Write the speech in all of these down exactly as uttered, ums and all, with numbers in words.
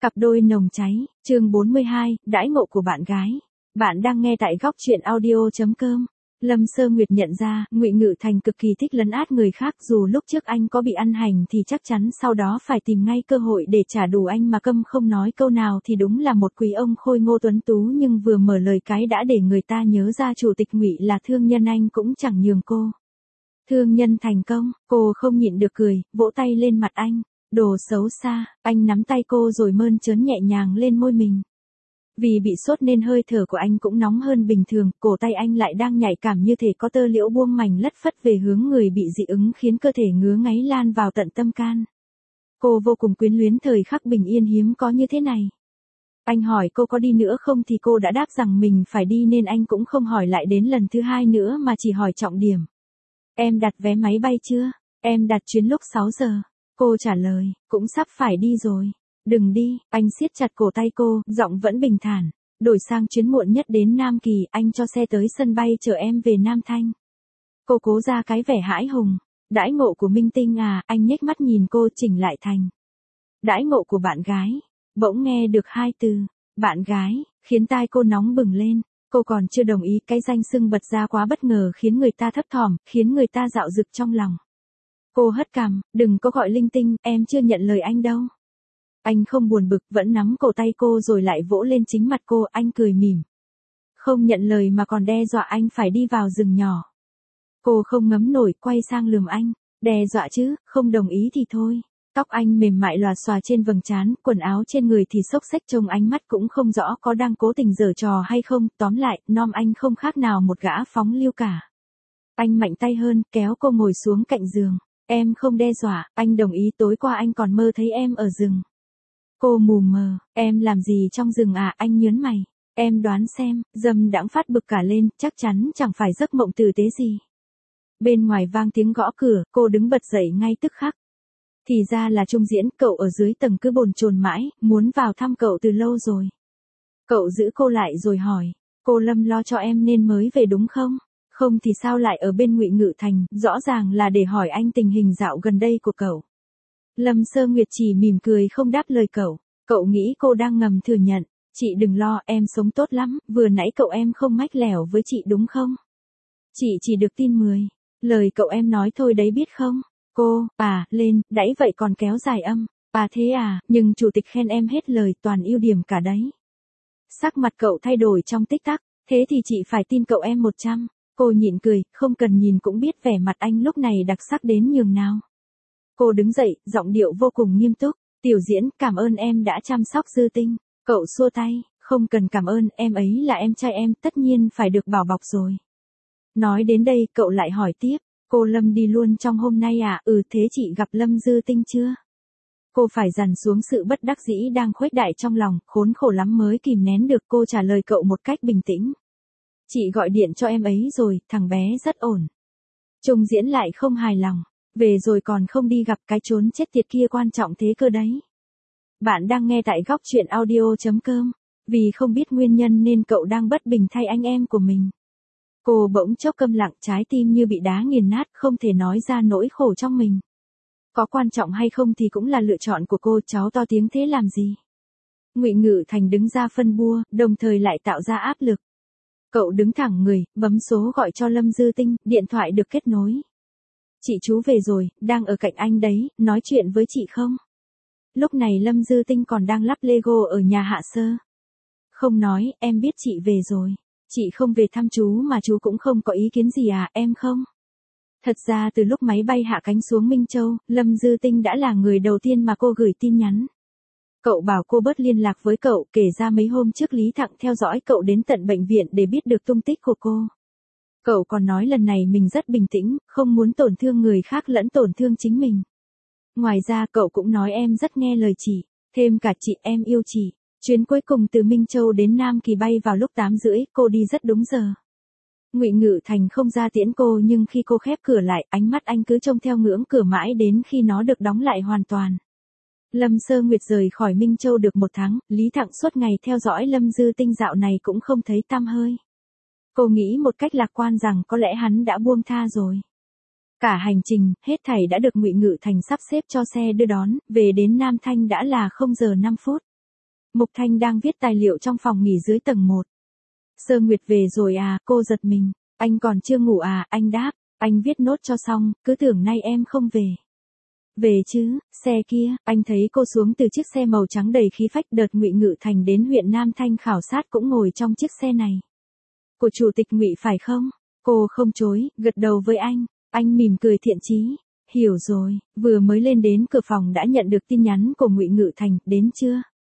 Cặp đôi nồng cháy, chương bốn mươi hai, đãi ngộ của bạn gái. Bạn đang nghe tại góc truyện audio chấm com. Lâm Sơ Nguyệt nhận ra, Ngụy Ngự Thành cực kỳ thích lấn át người khác, dù lúc trước anh có bị ăn hành thì chắc chắn sau đó phải tìm ngay cơ hội để trả đũa anh mà câm không nói câu nào thì đúng là một quý ông khôi ngô tuấn tú, nhưng vừa mở lời cái đã để người ta nhớ ra chủ tịch Ngụy là thương nhân, anh cũng chẳng nhường cô. Thương nhân thành công, cô không nhịn được cười, vỗ tay lên mặt anh. Đồ xấu xa, anh nắm tay cô rồi mơn trớn nhẹ nhàng lên môi mình. Vì bị sốt nên hơi thở của anh cũng nóng hơn bình thường, cổ tay anh lại đang nhạy cảm như thể có tơ liễu buông mảnh lất phất về hướng người bị dị ứng, khiến cơ thể ngứa ngáy lan vào tận tâm can. Cô vô cùng quyến luyến thời khắc bình yên hiếm có như thế này. Anh hỏi cô có đi nữa không thì cô đã đáp rằng mình phải đi, nên anh cũng không hỏi lại đến lần thứ hai nữa mà chỉ hỏi trọng điểm. Em đặt vé máy bay chưa? Em đặt chuyến lúc sáu giờ. Cô trả lời, cũng sắp phải đi rồi. Đừng đi, anh siết chặt cổ tay cô, giọng vẫn bình thản. Đổi sang chuyến muộn nhất đến Nam Kỳ, anh cho xe tới sân bay chở em về Nam Thanh. Cô cố ra cái vẻ hãi hùng. Đãi ngộ của minh tinh à? Anh nhếch mắt nhìn cô, chỉnh lại thành đãi ngộ của bạn gái. Bỗng nghe được hai từ, bạn gái, khiến tai cô nóng bừng lên. Cô còn chưa đồng ý, cái danh xưng bật ra quá bất ngờ khiến người ta thấp thỏm, khiến người ta dạo dực trong lòng. Cô hất cằm, đừng có gọi linh tinh, em chưa nhận lời anh đâu. Anh không buồn bực, vẫn nắm cổ tay cô rồi lại vỗ lên chính mặt cô, anh cười mỉm. Không nhận lời mà còn đe dọa anh phải đi vào rừng nhỏ. Cô không ngấm nổi, quay sang lườm anh. Đe dọa chứ, không đồng ý thì thôi. Tóc anh mềm mại lòa xòa trên vầng trán, quần áo trên người thì xốc xếch, trông ánh mắt cũng không rõ có đang cố tình giở trò hay không, tóm lại, nom anh không khác nào một gã phóng lưu cả. Anh mạnh tay hơn, kéo cô ngồi xuống cạnh giường. Em không đe dọa, anh đồng ý, tối qua anh còn mơ thấy em ở rừng. Cô mù mờ, em làm gì trong rừng à? Anh nhớn mày. Em đoán xem, Dâm đãng phát bực cả lên, chắc chắn chẳng phải giấc mộng tử tế gì. Bên ngoài vang tiếng gõ cửa, cô đứng bật dậy ngay tức khắc. Thì ra là Trung Diễn, cậu ở dưới tầng cứ bồn chồn mãi, muốn vào thăm cậu từ lâu rồi. Cậu giữ cô lại rồi hỏi, cô Lâm lo cho em nên mới về đúng không? Không thì sao lại ở bên Ngụy Ngự Thành, rõ ràng là để hỏi anh tình hình dạo gần đây của cậu. Lâm Sơ Nguyệt chỉ mỉm cười không đáp lời cậu. Cậu nghĩ cô đang ngầm thừa nhận, chị đừng lo, em sống tốt lắm, vừa nãy cậu em không mách lẻo với chị đúng không? Chị chỉ được tin mười lời cậu em nói thôi đấy biết không? Cô, à, lên, đãy vậy còn kéo dài âm. À thế à, nhưng chủ tịch khen em hết lời, toàn ưu điểm cả đấy. Sắc mặt cậu thay đổi trong tích tắc, thế thì chị phải tin cậu em một trăm. Cô nhịn cười, không cần nhìn cũng biết vẻ mặt anh lúc này đặc sắc đến nhường nào. Cô đứng dậy, giọng điệu vô cùng nghiêm túc. Tiểu Diễn, cảm ơn em đã chăm sóc Dư Tinh. Cậu xua tay, không cần cảm ơn, em ấy là em trai em, tất nhiên phải được bảo bọc rồi. Nói đến đây, cậu lại hỏi tiếp, cô Lâm đi luôn trong hôm nay à? Ừ, thế chị gặp Lâm Dư Tinh chưa? Cô phải dằn xuống sự bất đắc dĩ đang khuếch đại trong lòng, khốn khổ lắm mới kìm nén được, cô trả lời cậu một cách bình tĩnh. Chị gọi điện cho em ấy rồi, thằng bé rất ổn. Trung Diễn lại không hài lòng. Về rồi còn không đi gặp, cái chốn chết tiệt kia quan trọng thế cơ đấy. Bạn đang nghe tại góc truyện audio chấm com. Vì không biết nguyên nhân nên cậu đang bất bình thay anh em của mình. Cô bỗng chốc câm lặng, trái tim như bị đá nghiền nát, không thể nói ra nỗi khổ trong mình. Có quan trọng hay không thì cũng là lựa chọn của cô, cháu to tiếng thế làm gì? Ngụy Ngự Thành đứng ra phân bua, đồng thời lại tạo ra áp lực. Cậu đứng thẳng người, bấm số gọi cho Lâm Dư Tinh, điện thoại được kết nối. Chị chú về rồi, đang ở cạnh anh đấy, nói chuyện với chị không? Lúc này Lâm Dư Tinh còn đang lắp Lego ở nhà Hạ Sơ. Không nói, em biết chị về rồi. Chị không về thăm chú mà chú cũng không có ý kiến gì à, em không? Thật ra từ lúc máy bay hạ cánh xuống Minh Châu, Lâm Dư Tinh đã là người đầu tiên mà cô gửi tin nhắn. Cậu bảo cô bớt liên lạc với cậu, kể ra mấy hôm trước Lý Thặng theo dõi cậu đến tận bệnh viện để biết được tung tích của cô. Cậu còn nói lần này mình rất bình tĩnh, không muốn tổn thương người khác lẫn tổn thương chính mình. Ngoài ra cậu cũng nói em rất nghe lời chị, thêm cả chị em yêu chị. Chuyến cuối cùng từ Minh Châu đến Nam Kỳ bay vào lúc tám rưỡi, cô đi rất đúng giờ. Ngụy Ngự Thành không ra tiễn cô, nhưng khi cô khép cửa lại, ánh mắt anh cứ trông theo ngưỡng cửa mãi đến khi nó được đóng lại hoàn toàn. Lâm Sơ Nguyệt rời khỏi Minh Châu được một tháng, Lý Thặng suốt ngày theo dõi Lâm Dư Tinh dạo này cũng không thấy tăm hơi. Cô nghĩ một cách lạc quan rằng có lẽ hắn đã buông tha rồi. Cả hành trình, hết thảy đã được Ngụy Ngự Thành sắp xếp cho xe đưa đón, về đến Nam Thanh đã là không giờ năm phút. Mục Thanh đang viết tài liệu trong phòng nghỉ dưới tầng một. Sơ Nguyệt về rồi à, cô giật mình. Anh còn chưa ngủ à, anh đáp. Anh viết nốt cho xong, cứ tưởng nay em không về. Về chứ, xe kia, anh thấy cô xuống từ chiếc xe màu trắng đầy khí phách đợt Ngụy Ngự Thành đến huyện Nam Thanh khảo sát cũng ngồi trong chiếc xe này. Của chủ tịch Ngụy phải không? Cô không chối, gật đầu với anh. Anh mỉm cười thiện chí. Hiểu rồi, vừa mới lên đến cửa phòng đã nhận được tin nhắn của Ngụy Ngự Thành, đến chưa?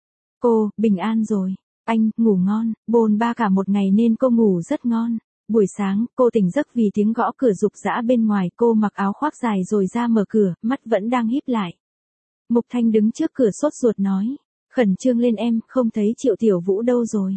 Cô, bình an rồi. Anh, ngủ ngon, bồn ba cả một ngày nên cô ngủ rất ngon. Buổi sáng, cô tỉnh giấc vì tiếng gõ cửa rục rã bên ngoài, cô mặc áo khoác dài rồi ra mở cửa, mắt vẫn đang híp lại. Mục Thanh đứng trước cửa sốt ruột nói. Khẩn trương lên em, không thấy Triệu Tiểu Vũ đâu rồi.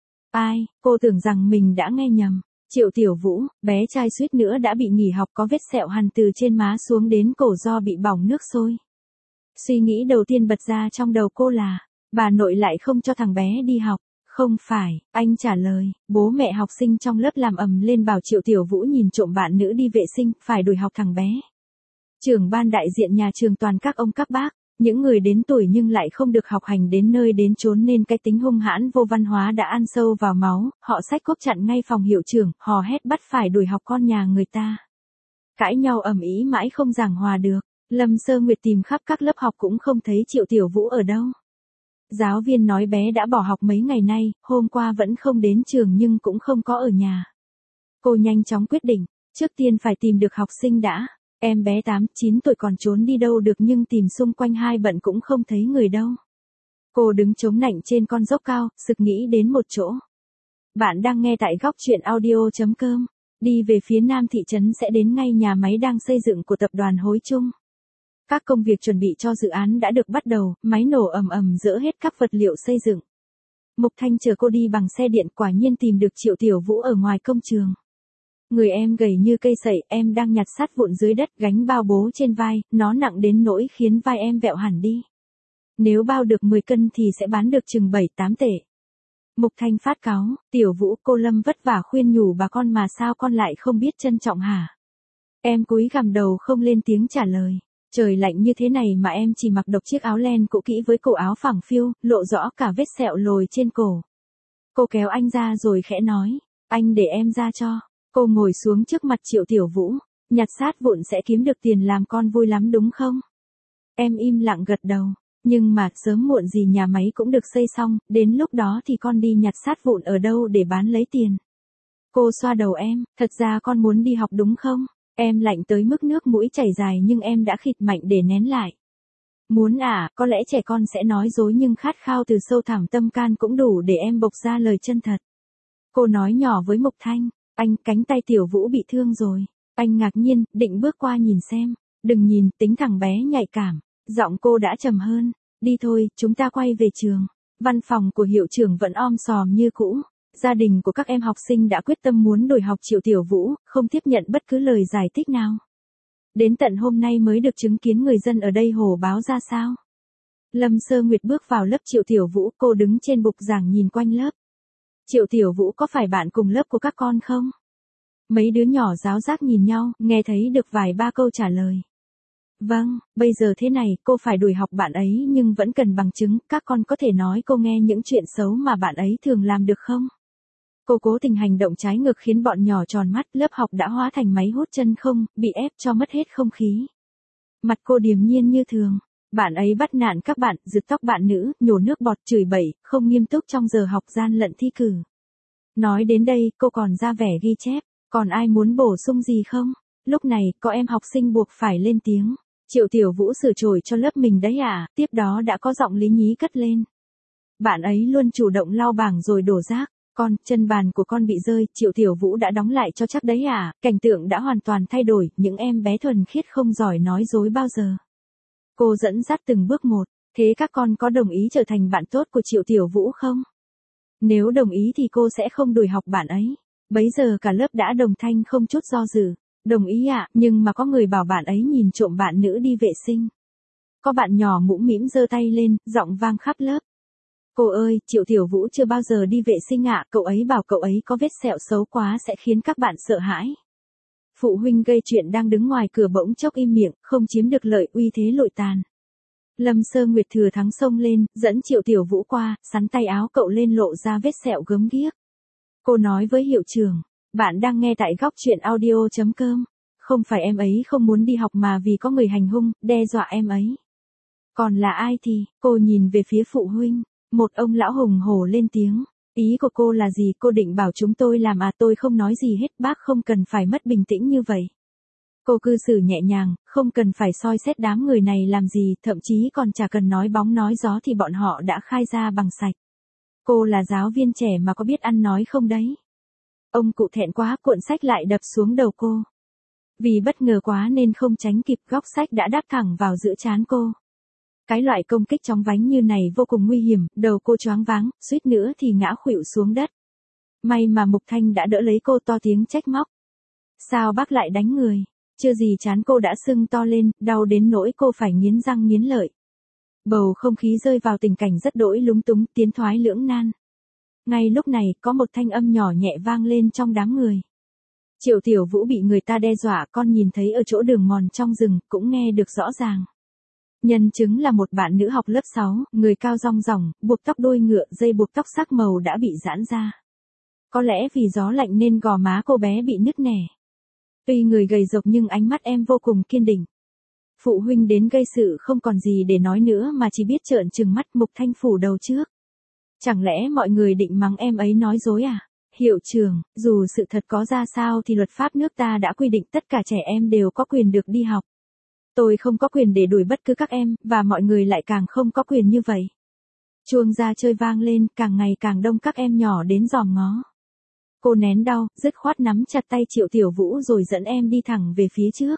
Ai, cô tưởng rằng mình đã nghe nhầm. Triệu Tiểu Vũ, bé trai suýt nữa đã bị nghỉ học có vết sẹo hằn từ trên má xuống đến cổ do bị bỏng nước sôi. Suy nghĩ đầu tiên bật ra trong đầu cô là, bà nội lại không cho thằng bé đi học. Không phải, anh trả lời, bố mẹ học sinh trong lớp làm ầm lên bảo Triệu Tiểu Vũ nhìn trộm bạn nữ đi vệ sinh, phải đuổi học thằng bé. Trưởng ban đại diện nhà trường toàn các ông các bác, những người đến tuổi nhưng lại không được học hành đến nơi đến chốn nên cái tính hung hãn vô văn hóa đã ăn sâu vào máu, họ xách cốp chặn ngay phòng hiệu trưởng, hò hét bắt phải đuổi học con nhà người ta. Cãi nhau ầm ĩ mãi không giảng hòa được, Lâm Sơ Nguyệt tìm khắp các lớp học cũng không thấy Triệu Tiểu Vũ ở đâu. Giáo viên nói bé đã bỏ học mấy ngày nay, hôm qua vẫn không đến trường nhưng cũng không có ở nhà. Cô nhanh chóng quyết định, trước tiên phải tìm được học sinh đã. Em bé tám, chín tuổi còn trốn đi đâu được nhưng tìm xung quanh hai bận cũng không thấy người đâu. Cô đứng chống nạnh trên con dốc cao, sực nghĩ đến một chỗ. Bạn đang nghe tại góc truyện audio chấm com. Đi về phía nam thị trấn sẽ đến ngay nhà máy đang xây dựng của tập đoàn Hối Trung. Các công việc chuẩn bị cho dự án đã được bắt đầu, máy nổ ầm ầm dỡ hết các vật liệu xây dựng. Mục Thanh chờ cô đi bằng xe điện, quả nhiên tìm được Triệu Tiểu Vũ ở ngoài công trường. Người em gầy như cây sậy, em đang nhặt sắt vụn dưới đất, gánh bao bố trên vai, nó nặng đến nỗi khiến vai em vẹo hẳn đi. Nếu bao được mười cân thì sẽ bán được chừng bảy tám tệ. Mục Thanh phát cáu, Tiểu Vũ, cô Lâm vất vả khuyên nhủ bà con mà sao con lại không biết trân trọng hả? Em cúi gằm đầu không lên tiếng trả lời. Trời lạnh như thế này mà em chỉ mặc độc chiếc áo len cũ kỹ với cổ áo phẳng phiu, lộ rõ cả vết sẹo lồi trên cổ. Cô kéo anh ra rồi khẽ nói, anh để em ra cho. Cô ngồi xuống trước mặt Triệu Tiểu Vũ, nhặt sắt vụn sẽ kiếm được tiền làm con vui lắm đúng không? Em im lặng gật đầu, nhưng mà sớm muộn gì nhà máy cũng được xây xong, đến lúc đó thì con đi nhặt sắt vụn ở đâu để bán lấy tiền. Cô xoa đầu em, thật ra con muốn đi học đúng không? Em lạnh tới mức nước mũi chảy dài nhưng em đã khịt mạnh để nén lại. Muốn à, có lẽ trẻ con sẽ nói dối nhưng khát khao từ sâu thẳm tâm can cũng đủ để em bộc ra lời chân thật. Cô nói nhỏ với Mục Thanh, anh, cánh tay Tiểu Vũ bị thương rồi. Anh ngạc nhiên, định bước qua nhìn xem. Đừng nhìn, tính thằng bé nhạy cảm. Giọng cô đã trầm hơn. Đi thôi, chúng ta quay về trường. Văn phòng của hiệu trưởng vẫn om sòm như cũ. Gia đình của các em học sinh đã quyết tâm muốn đổi học Triệu Tiểu Vũ, không tiếp nhận bất cứ lời giải thích nào. Đến tận hôm nay mới được chứng kiến người dân ở đây hồ báo ra sao. Lâm Sơ Nguyệt bước vào lớp Triệu Tiểu Vũ, cô đứng trên bục giảng nhìn quanh lớp. Triệu Tiểu Vũ có phải bạn cùng lớp của các con không? Mấy đứa nhỏ ráo rác nhìn nhau, nghe thấy được vài ba câu trả lời. Vâng, bây giờ thế này, cô phải đuổi học bạn ấy nhưng vẫn cần bằng chứng, các con có thể nói cô nghe những chuyện xấu mà bạn ấy thường làm được không? Cô cố tình hành động trái ngược khiến bọn nhỏ tròn mắt, lớp học đã hóa thành máy hút chân không, bị ép cho mất hết không khí. Mặt cô điềm nhiên như thường. Bạn ấy bắt nạt các bạn, giật tóc bạn nữ, nhổ nước bọt, chửi bậy, không nghiêm túc trong giờ học, gian lận thi cử. Nói đến đây, cô còn ra vẻ ghi chép, còn ai muốn bổ sung gì không? Lúc này, có em học sinh buộc phải lên tiếng. Triệu Tiểu Vũ sửa chổi cho lớp mình đấy à, tiếp đó đã có giọng lý nhí cất lên. Bạn ấy luôn chủ động lau bảng rồi đổ rác. Con, chân bàn của con bị rơi, Triệu Tiểu Vũ đã đóng lại cho chắc đấy à, cảnh tượng đã hoàn toàn thay đổi, những em bé thuần khiết không giỏi nói dối bao giờ. Cô dẫn dắt từng bước một, thế các con có đồng ý trở thành bạn tốt của Triệu Tiểu Vũ không? Nếu đồng ý thì cô sẽ không đuổi học bạn ấy. Bấy giờ cả lớp đã đồng thanh không chút do dự. Đồng ý ạ, à, nhưng mà có người bảo bạn ấy nhìn trộm bạn nữ đi vệ sinh. Có bạn nhỏ mũm mĩm giơ tay lên, giọng vang khắp lớp. Cô ơi, Triệu Tiểu Vũ chưa bao giờ đi vệ sinh ạ, à, cậu ấy bảo cậu ấy có vết sẹo xấu quá sẽ khiến các bạn sợ hãi. Phụ huynh gây chuyện đang đứng ngoài cửa bỗng chốc im miệng, không chiếm được lợi, uy thế lụi tàn. Lâm Sơ Nguyệt thừa thắng xông lên, dẫn Triệu Tiểu Vũ qua, sắn tay áo cậu lên lộ ra vết sẹo gớm ghiếc. Cô nói với hiệu trưởng, bạn đang nghe tại góc truyện audio.com. Không phải em ấy không muốn đi học mà vì có người hành hung, đe dọa em ấy. Còn là ai thì, cô nhìn về phía phụ huynh, một ông lão hùng hổ lên tiếng. Ý của cô là gì, cô định bảo chúng tôi làm à, tôi không nói gì hết, bác không cần phải mất bình tĩnh như vậy. Cô cư xử nhẹ nhàng, không cần phải soi xét đám người này làm gì, thậm chí còn chả cần nói bóng nói gió thì bọn họ đã khai ra bằng sạch. Cô là giáo viên trẻ mà có biết ăn nói không đấy? Ông cụ thẹn quá, cuộn sách lại đập xuống đầu cô. Vì bất ngờ quá nên không tránh kịp, góc sách đã đáp thẳng vào giữa trán cô. Cái loại công kích chóng vánh như này vô cùng nguy hiểm, đầu cô choáng váng, suýt nữa thì ngã khuỵu xuống đất. May mà Mục Thanh đã đỡ lấy cô, to tiếng trách móc. Sao bác lại đánh người? Chưa gì trán cô đã sưng to lên, đau đến nỗi cô phải nghiến răng nghiến lợi. Bầu không khí rơi vào tình cảnh rất đỗi lúng túng, tiến thoái lưỡng nan. Ngay lúc này, có một thanh âm nhỏ nhẹ vang lên trong đám người. Triệu Tiểu Vũ bị người ta đe dọa, con nhìn thấy ở chỗ đường mòn trong rừng, cũng nghe được rõ ràng. Nhân chứng là một bạn nữ học lớp sáu, người cao rong ròng, buộc tóc đuôi ngựa, dây buộc tóc sắc màu đã bị giãn ra. Có lẽ vì gió lạnh nên gò má cô bé bị nứt nẻ. Tuy người gầy rộc nhưng ánh mắt em vô cùng kiên định. Phụ huynh đến gây sự không còn gì để nói nữa mà chỉ biết trợn trừng mắt. Mục Thanh phủ đầu trước. Chẳng lẽ mọi người định mắng em ấy nói dối à? Hiệu trưởng, dù sự thật có ra sao thì luật pháp nước ta đã quy định tất cả trẻ em đều có quyền được đi học. Tôi không có quyền để đuổi bất cứ các em, và mọi người lại càng không có quyền như vậy. Chuông ra chơi vang lên, càng ngày càng đông các em nhỏ đến dòm ngó. Cô nén đau, dứt khoát nắm chặt tay Triệu Tiểu Vũ rồi dẫn em đi thẳng về phía trước.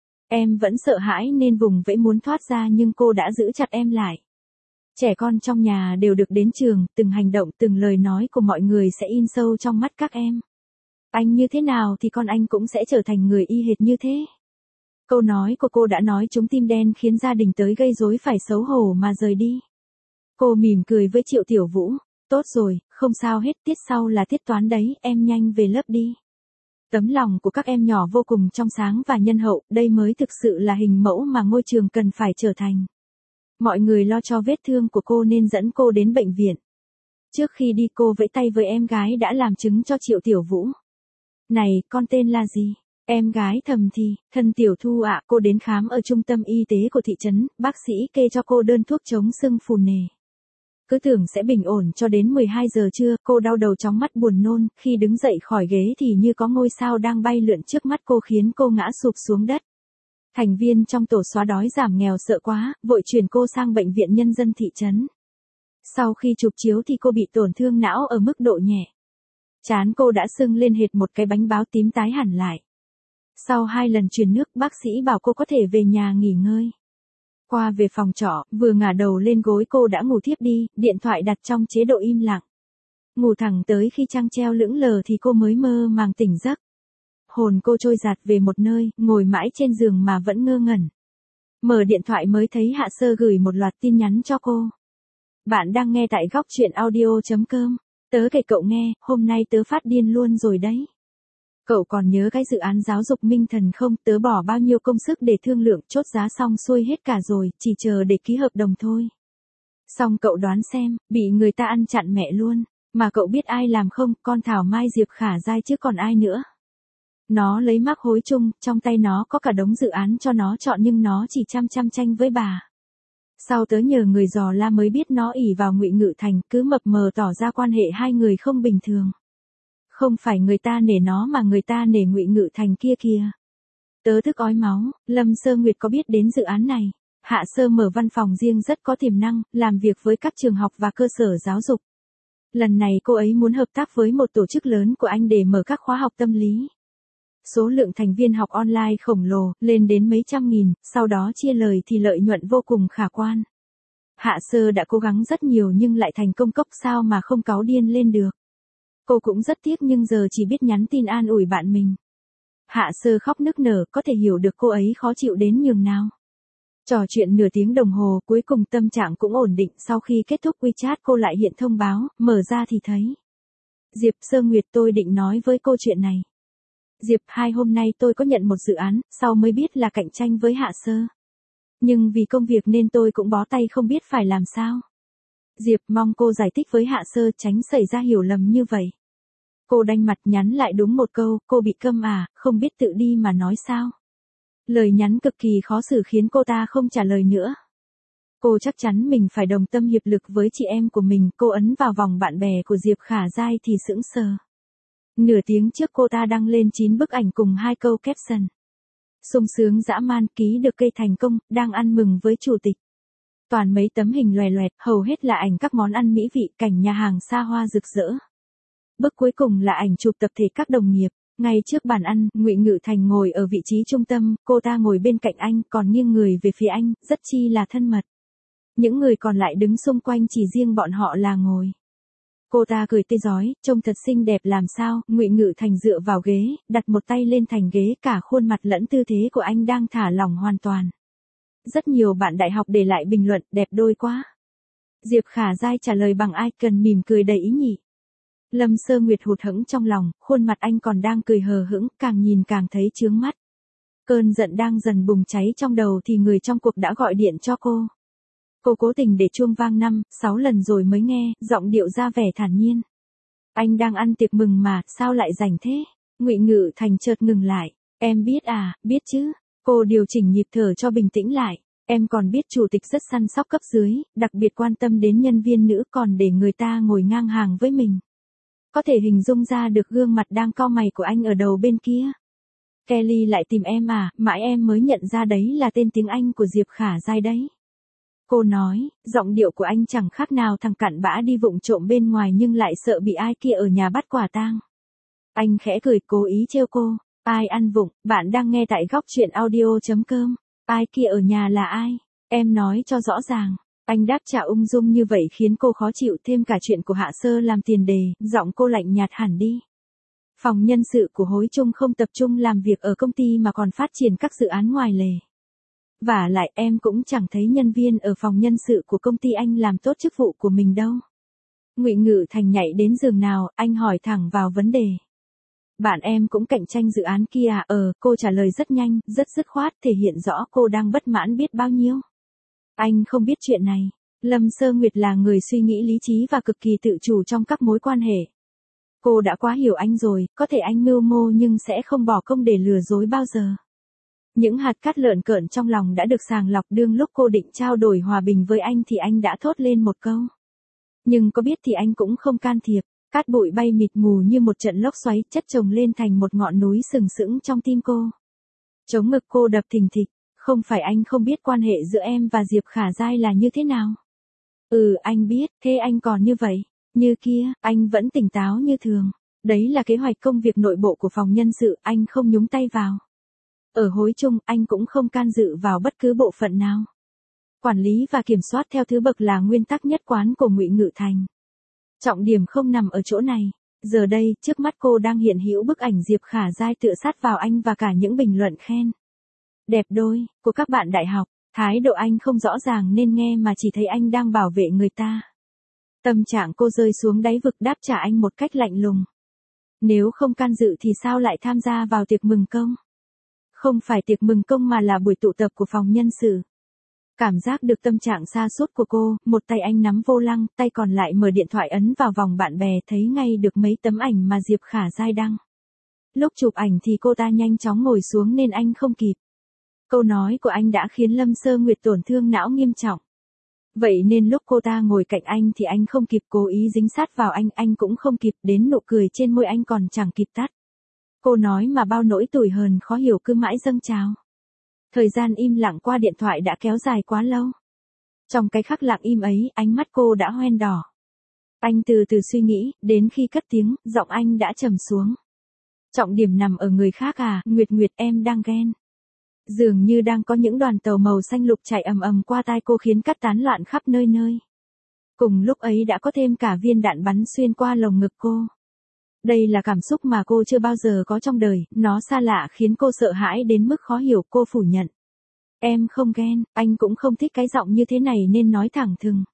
Em vẫn sợ hãi nên vùng vẫy muốn thoát ra nhưng cô đã giữ chặt em lại. Trẻ con trong nhà đều được đến trường, từng hành động, từng lời nói của mọi người sẽ in sâu trong mắt các em. Anh như thế nào thì con anh cũng sẽ trở thành người y hệt như thế. Câu nói của cô đã nói trúng tim đen khiến gia đình tới gây rối phải xấu hổ mà rời đi. Cô mỉm cười với Triệu Tiểu Vũ. Tốt rồi, không sao hết, tiết sau là tiết toán đấy, em nhanh về lớp đi. Tấm lòng của các em nhỏ vô cùng trong sáng và nhân hậu, đây mới thực sự là hình mẫu mà ngôi trường cần phải trở thành. Mọi người lo cho vết thương của cô nên dẫn cô đến bệnh viện. Trước khi đi cô vẫy tay với em gái đã làm chứng cho Triệu Tiểu Vũ. Này, con tên là gì? Em gái thầm thì, thân Tiểu Thu ạ, cô đến khám ở trung tâm y tế của thị trấn, bác sĩ kê cho cô đơn thuốc chống sưng phù nề. Cứ tưởng sẽ bình ổn cho đến mười hai giờ trưa, cô đau đầu chóng mặt buồn nôn, khi đứng dậy khỏi ghế thì như có ngôi sao đang bay lượn trước mắt cô khiến cô ngã sụp xuống đất. Thành viên trong tổ xóa đói giảm nghèo sợ quá, vội chuyển cô sang bệnh viện nhân dân thị trấn. Sau khi chụp chiếu thì cô bị tổn thương não ở mức độ nhẹ. Trán cô đã sưng lên hệt một cái bánh báo tím tái hẳn lại. Sau hai lần truyền nước, bác sĩ bảo cô có thể về nhà nghỉ ngơi. Qua về phòng trọ, vừa ngả đầu lên gối cô đã ngủ thiếp đi, điện thoại đặt trong chế độ im lặng. Ngủ thẳng tới khi trăng treo lững lờ thì cô mới mơ màng tỉnh giấc. Hồn cô trôi dạt về một nơi, ngồi mãi trên giường mà vẫn ngơ ngẩn. Mở điện thoại mới thấy Hạ Sơ gửi một loạt tin nhắn cho cô. Bạn đang nghe tại góc truyện audio.com. Tớ kể cậu nghe, hôm nay tớ phát điên luôn rồi đấy. Cậu còn nhớ cái dự án giáo dục Minh Thần không? Tớ bỏ bao nhiêu công sức để thương lượng, chốt giá xong xuôi hết cả rồi, chỉ chờ để ký hợp đồng thôi. Xong cậu đoán xem, bị người ta ăn chặn mẹ luôn. Mà cậu biết ai làm không? Con Thảo Mai Diệp Khả Giai chứ còn ai nữa. Nó lấy mác hối chung, trong tay nó có cả đống dự án cho nó chọn nhưng nó chỉ chăm chăm tranh với bà. Sau tớ nhờ người dò la mới biết nó ỷ vào Ngụy Ngự Thành, cứ mập mờ tỏ ra quan hệ hai người không bình thường. Không phải người ta nể nó mà người ta nể Ngụy Ngự Thành kia kìa. Tớ tức ói máu, Lâm Sơ Nguyệt có biết đến dự án này. Hạ Sơ mở văn phòng riêng rất có tiềm năng, làm việc với các trường học và cơ sở giáo dục. Lần này cô ấy muốn hợp tác với một tổ chức lớn của Anh để mở các khóa học tâm lý. Số lượng thành viên học online khổng lồ, lên đến mấy trăm nghìn, sau đó chia lời thì lợi nhuận vô cùng khả quan. Hạ Sơ đã cố gắng rất nhiều nhưng lại thành công cốc sao mà không cáu điên lên được. Cô cũng rất tiếc nhưng giờ chỉ biết nhắn tin an ủi bạn mình. Hạ Sơ khóc nức nở, có thể hiểu được cô ấy khó chịu đến nhường nào. Trò chuyện nửa tiếng đồng hồ, cuối cùng tâm trạng cũng ổn định, sau khi kết thúc WeChat cô lại hiện thông báo, mở ra thì thấy. Diệp Sơ Nguyệt, tôi định nói với cô chuyện này. Diệp, hai hôm nay tôi có nhận một dự án, sau mới biết là cạnh tranh với Hạ Sơ. Nhưng vì công việc nên tôi cũng bó tay không biết phải làm sao. Diệp mong cô giải thích với Hạ Sơ tránh xảy ra hiểu lầm như vậy. Cô đanh mặt nhắn lại đúng một câu, cô bị câm à, không biết tự đi mà nói sao. Lời nhắn cực kỳ khó xử khiến cô ta không trả lời nữa. Cô chắc chắn mình phải đồng tâm hiệp lực với chị em của mình, cô ấn vào vòng bạn bè của Diệp Khả Giai thì sững sờ. Nửa tiếng trước cô ta đăng lên chín bức ảnh cùng hai câu caption. Sung sướng dã man, ký được cây thành công, đang ăn mừng với chủ tịch. Toàn mấy tấm hình loè loẹt, hầu hết là ảnh các món ăn mỹ vị, cảnh nhà hàng xa hoa rực rỡ. Bức cuối cùng là ảnh chụp tập thể các đồng nghiệp. Ngay trước bàn ăn, Ngụy Ngự Thành ngồi ở vị trí trung tâm, cô ta ngồi bên cạnh anh, còn nghiêng người về phía anh, rất chi là thân mật. Những người còn lại đứng xung quanh chỉ riêng bọn họ là ngồi. Cô ta cười tươi rói, trông thật xinh đẹp làm sao, Ngụy Ngự Thành dựa vào ghế, đặt một tay lên thành ghế, cả khuôn mặt lẫn tư thế của anh đang thả lỏng hoàn toàn. Rất nhiều bạn đại học để lại bình luận, đẹp đôi quá. Diệp Khả Giai trả lời bằng ai cần mỉm cười đầy ý nhị. Lâm Sơ Nguyệt hụt hẫng trong lòng, khuôn mặt anh còn đang cười hờ hững, càng nhìn càng thấy chướng mắt. Cơn giận đang dần bùng cháy trong đầu thì người trong cuộc đã gọi điện cho cô. Cô cố tình để chuông vang năm, sáu lần rồi mới nghe, giọng điệu ra vẻ thản nhiên. Anh đang ăn tiệc mừng mà, sao lại rảnh thế? Ngụy Ngự Thành chợt ngừng lại. Em biết à, biết chứ. Cô điều chỉnh nhịp thở cho bình tĩnh lại. Em còn biết chủ tịch rất săn sóc cấp dưới, đặc biệt quan tâm đến nhân viên nữ còn để người ta ngồi ngang hàng với mình. Có thể hình dung ra được gương mặt đang cau mày của anh ở đầu bên kia. Kelly lại tìm em à, mãi em mới nhận ra đấy là tên tiếng Anh của Diệp Khả Giai đấy. Cô nói, giọng điệu của anh chẳng khác nào thằng cặn bã đi vụng trộm bên ngoài nhưng lại sợ bị ai kia ở nhà bắt quả tang. Anh khẽ cười cố ý trêu cô, ai ăn vụng, bạn đang nghe tại góc truyện audio chấm com, ai kia ở nhà là ai, em nói cho rõ ràng. Anh đáp trả ung dung như vậy khiến cô khó chịu, thêm cả chuyện của Hạ Sơ làm tiền đề, giọng cô lạnh nhạt hẳn đi. Phòng nhân sự của Hối Trung không tập trung làm việc ở công ty mà còn phát triển các dự án ngoài lề. Vả lại em cũng chẳng thấy nhân viên ở phòng nhân sự của công ty anh làm tốt chức vụ của mình đâu. Ngụy Ngự Thành nhảy đến giường nào, anh hỏi thẳng vào vấn đề. Bạn em cũng cạnh tranh dự án kia à? Ờ, cô trả lời rất nhanh, rất dứt khoát, thể hiện rõ cô đang bất mãn biết bao nhiêu. Anh không biết chuyện này. Lâm Sơ Nguyệt là người suy nghĩ lý trí và cực kỳ tự chủ trong các mối quan hệ. Cô đã quá hiểu anh rồi, có thể anh mưu mô nhưng sẽ không bỏ công để lừa dối bao giờ. Những hạt cát lợn cợn trong lòng đã được sàng lọc, đương lúc cô định trao đổi hòa bình với anh thì anh đã thốt lên một câu. Nhưng có biết thì anh cũng không can thiệp, cát bụi bay mịt mù như một trận lốc xoáy chất chồng lên thành một ngọn núi sừng sững trong tim cô. Chống ngực cô đập thình thịch, không phải anh không biết quan hệ giữa em và Diệp Khả Giai là như thế nào. Ừ anh biết, thế anh còn như vậy, như kia, anh vẫn tỉnh táo như thường. Đấy là kế hoạch công việc nội bộ của phòng nhân sự, anh không nhúng tay vào. Ở Hối Trung, anh cũng không can dự vào bất cứ bộ phận nào. Quản lý và kiểm soát theo thứ bậc là nguyên tắc nhất quán của Ngụy Ngự Thành. Trọng điểm không nằm ở chỗ này. Giờ đây, trước mắt cô đang hiện hữu bức ảnh Diệp Khả Giai tựa sát vào anh và cả những bình luận khen. Đẹp đôi, của các bạn đại học, thái độ anh không rõ ràng nên nghe mà chỉ thấy anh đang bảo vệ người ta. Tâm trạng cô rơi xuống đáy vực, đáp trả anh một cách lạnh lùng. Nếu không can dự thì sao lại tham gia vào tiệc mừng công? Không phải tiệc mừng công mà là buổi tụ tập của phòng nhân sự. Cảm giác được tâm trạng sa sút của cô, một tay anh nắm vô lăng, tay còn lại mở điện thoại ấn vào vòng bạn bè, thấy ngay được mấy tấm ảnh mà Diệp Khả Giai đăng. Lúc chụp ảnh thì cô ta nhanh chóng ngồi xuống nên anh không kịp. Câu nói của anh đã khiến Lâm Sơ Nguyệt tổn thương não nghiêm trọng. Vậy nên lúc cô ta ngồi cạnh anh thì anh không kịp, cố ý dính sát vào anh, anh cũng không kịp, đến nụ cười trên môi anh còn chẳng kịp tắt. Cô nói mà bao nỗi tủi hờn khó hiểu cứ mãi dâng trào. Thời gian im lặng qua điện thoại đã kéo dài quá lâu. Trong cái khắc lặng im ấy, ánh mắt cô đã hoen đỏ. Anh từ từ suy nghĩ, đến khi cất tiếng, giọng anh đã trầm xuống. Trọng điểm nằm ở người khác à, Nguyệt Nguyệt em đang ghen. Dường như đang có những đoàn tàu màu xanh lục chạy ầm ầm qua tai cô khiến cát tán loạn khắp nơi nơi. Cùng lúc ấy đã có thêm cả viên đạn bắn xuyên qua lồng ngực cô. Đây là cảm xúc mà cô chưa bao giờ có trong đời, nó xa lạ khiến cô sợ hãi đến mức khó hiểu, cô phủ nhận. Em không ghen, anh cũng không thích cái giọng như thế này nên nói thẳng thừng.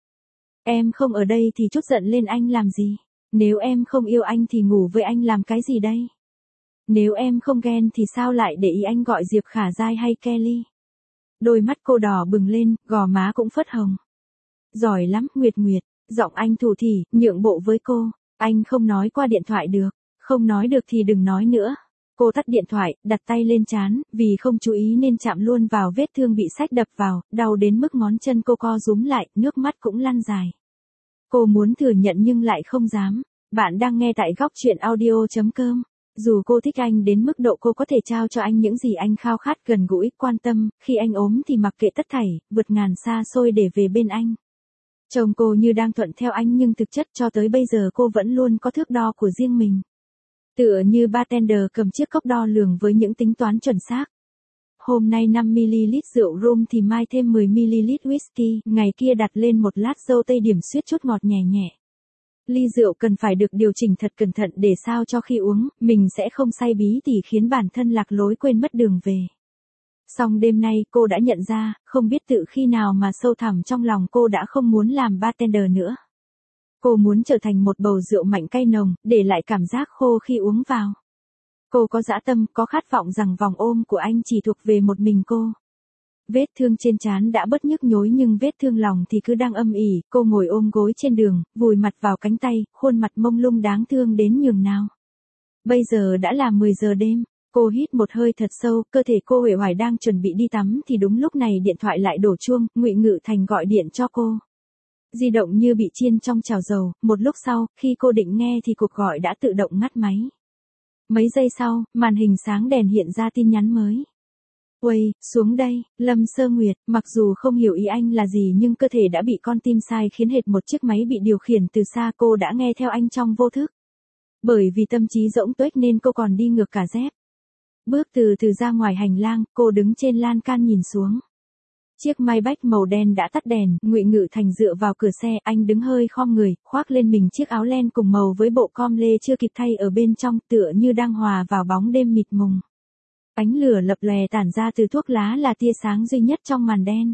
Em không ở đây thì chút giận lên anh làm gì? Nếu em không yêu anh thì ngủ với anh làm cái gì đây? Nếu em không ghen thì sao lại để ý anh gọi Diệp Khả Giai hay Kelly? Đôi mắt cô đỏ bừng lên, gò má cũng phớt hồng. Giỏi lắm, Nguyệt Nguyệt, giọng anh thủ thỉ, nhượng bộ với cô. Anh không nói qua điện thoại được, không nói được thì đừng nói nữa. Cô tắt điện thoại, đặt tay lên trán, vì không chú ý nên chạm luôn vào vết thương bị sách đập vào, đau đến mức ngón chân cô co rúm lại, nước mắt cũng lăn dài. Cô muốn thừa nhận nhưng lại không dám. Bạn đang nghe tại góc chuyện audio chấm com. Dù cô thích anh đến mức độ cô có thể trao cho anh những gì anh khao khát, gần gũi, quan tâm, khi anh ốm thì mặc kệ tất thảy, vượt ngàn xa xôi để về bên anh. Chồng cô như đang thuận theo anh nhưng thực chất cho tới bây giờ cô vẫn luôn có thước đo của riêng mình. Tựa như bartender cầm chiếc cốc đo lường với những tính toán chuẩn xác. Hôm nay năm mi-li-lít rượu rum thì mai thêm mười mi-li-lít whisky, ngày kia đặt lên một lát dâu tây điểm xuyết chút ngọt nhẹ nhẹ. Ly rượu cần phải được điều chỉnh thật cẩn thận để sao cho khi uống, mình sẽ không say bí tỉ khiến bản thân lạc lối quên mất đường về. Song đêm nay cô đã nhận ra, không biết tự khi nào mà sâu thẳm trong lòng cô đã không muốn làm bartender nữa. Cô muốn trở thành một bầu rượu mạnh cay nồng, để lại cảm giác khô khi uống vào. Cô có dã tâm, có khát vọng rằng vòng ôm của anh chỉ thuộc về một mình cô. Vết thương trên trán đã bớt nhức nhối nhưng vết thương lòng thì cứ đang âm ỉ, cô ngồi ôm gối trên đường, vùi mặt vào cánh tay, khuôn mặt mông lung đáng thương đến nhường nào. Bây giờ đã là mười giờ đêm, cô hít một hơi thật sâu, cơ thể cô uể oải đang chuẩn bị đi tắm thì đúng lúc này điện thoại lại đổ chuông, Ngụy Ngự Thành gọi điện cho cô. Di động như bị chiên trong chảo dầu, một lúc sau, khi cô định nghe thì cuộc gọi đã tự động ngắt máy. Mấy giây sau, màn hình sáng đèn hiện ra tin nhắn mới. Uầy, xuống đây, Lâm Sơ Nguyệt, mặc dù không hiểu ý anh là gì nhưng cơ thể đã bị con tim sai khiến hệt một chiếc máy bị điều khiển từ xa, cô đã nghe theo anh trong vô thức. Bởi vì tâm trí rỗng tuếch nên cô còn đi ngược cả dép. Bước từ từ ra ngoài hành lang, cô đứng trên lan can nhìn xuống. Chiếc Maybach màu đen đã tắt đèn, Ngụy Ngự Thành dựa vào cửa xe, anh đứng hơi khom người, khoác lên mình chiếc áo len cùng màu với bộ com lê chưa kịp thay ở bên trong, tựa như đang hòa vào bóng đêm mịt mùng. Ánh lửa lập lòe tản ra từ thuốc lá là tia sáng duy nhất trong màn đen.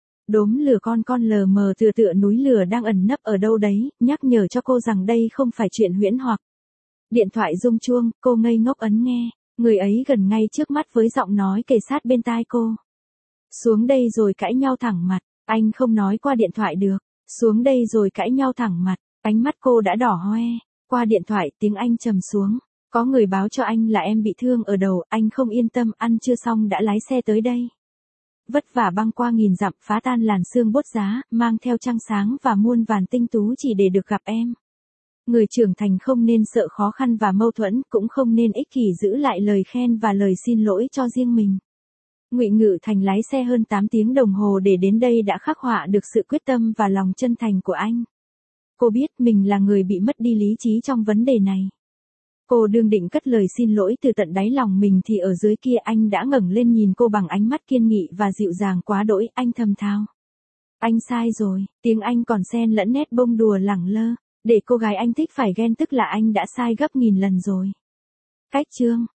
Đốm lửa con con lờ mờ tựa tựa núi lửa đang ẩn nấp ở đâu đấy, nhắc nhở cho cô rằng đây không phải chuyện huyễn hoặc. Điện thoại rung chuông, cô ngây ngốc ấn nghe, người ấy gần ngay trước mắt với giọng nói kề sát bên tai cô. Xuống đây rồi cãi nhau thẳng mặt, anh không nói qua điện thoại được. Xuống đây rồi cãi nhau thẳng mặt, ánh mắt cô đã đỏ hoe. Qua điện thoại tiếng anh trầm xuống. Có người báo cho anh là em bị thương ở đầu, anh không yên tâm, ăn chưa xong đã lái xe tới đây. Vất vả băng qua nghìn dặm, phá tan làn sương bốt giá, mang theo trăng sáng và muôn vàn tinh tú chỉ để được gặp em. Người trưởng thành không nên sợ khó khăn và mâu thuẫn, cũng không nên ích kỷ giữ lại lời khen và lời xin lỗi cho riêng mình. Ngụy Ngự Thành lái xe hơn tám tiếng đồng hồ để đến đây đã khắc họa được sự quyết tâm và lòng chân thành của anh. Cô biết mình là người bị mất đi lý trí trong vấn đề này. Cô đương định cất lời xin lỗi từ tận đáy lòng mình thì ở dưới kia anh đã ngẩng lên nhìn cô bằng ánh mắt kiên nghị và dịu dàng quá đỗi, anh thầm thào. Anh sai rồi, tiếng anh còn xen lẫn nét bông đùa lẳng lơ, để cô gái anh thích phải ghen tức là anh đã sai gấp nghìn lần rồi. Cách chương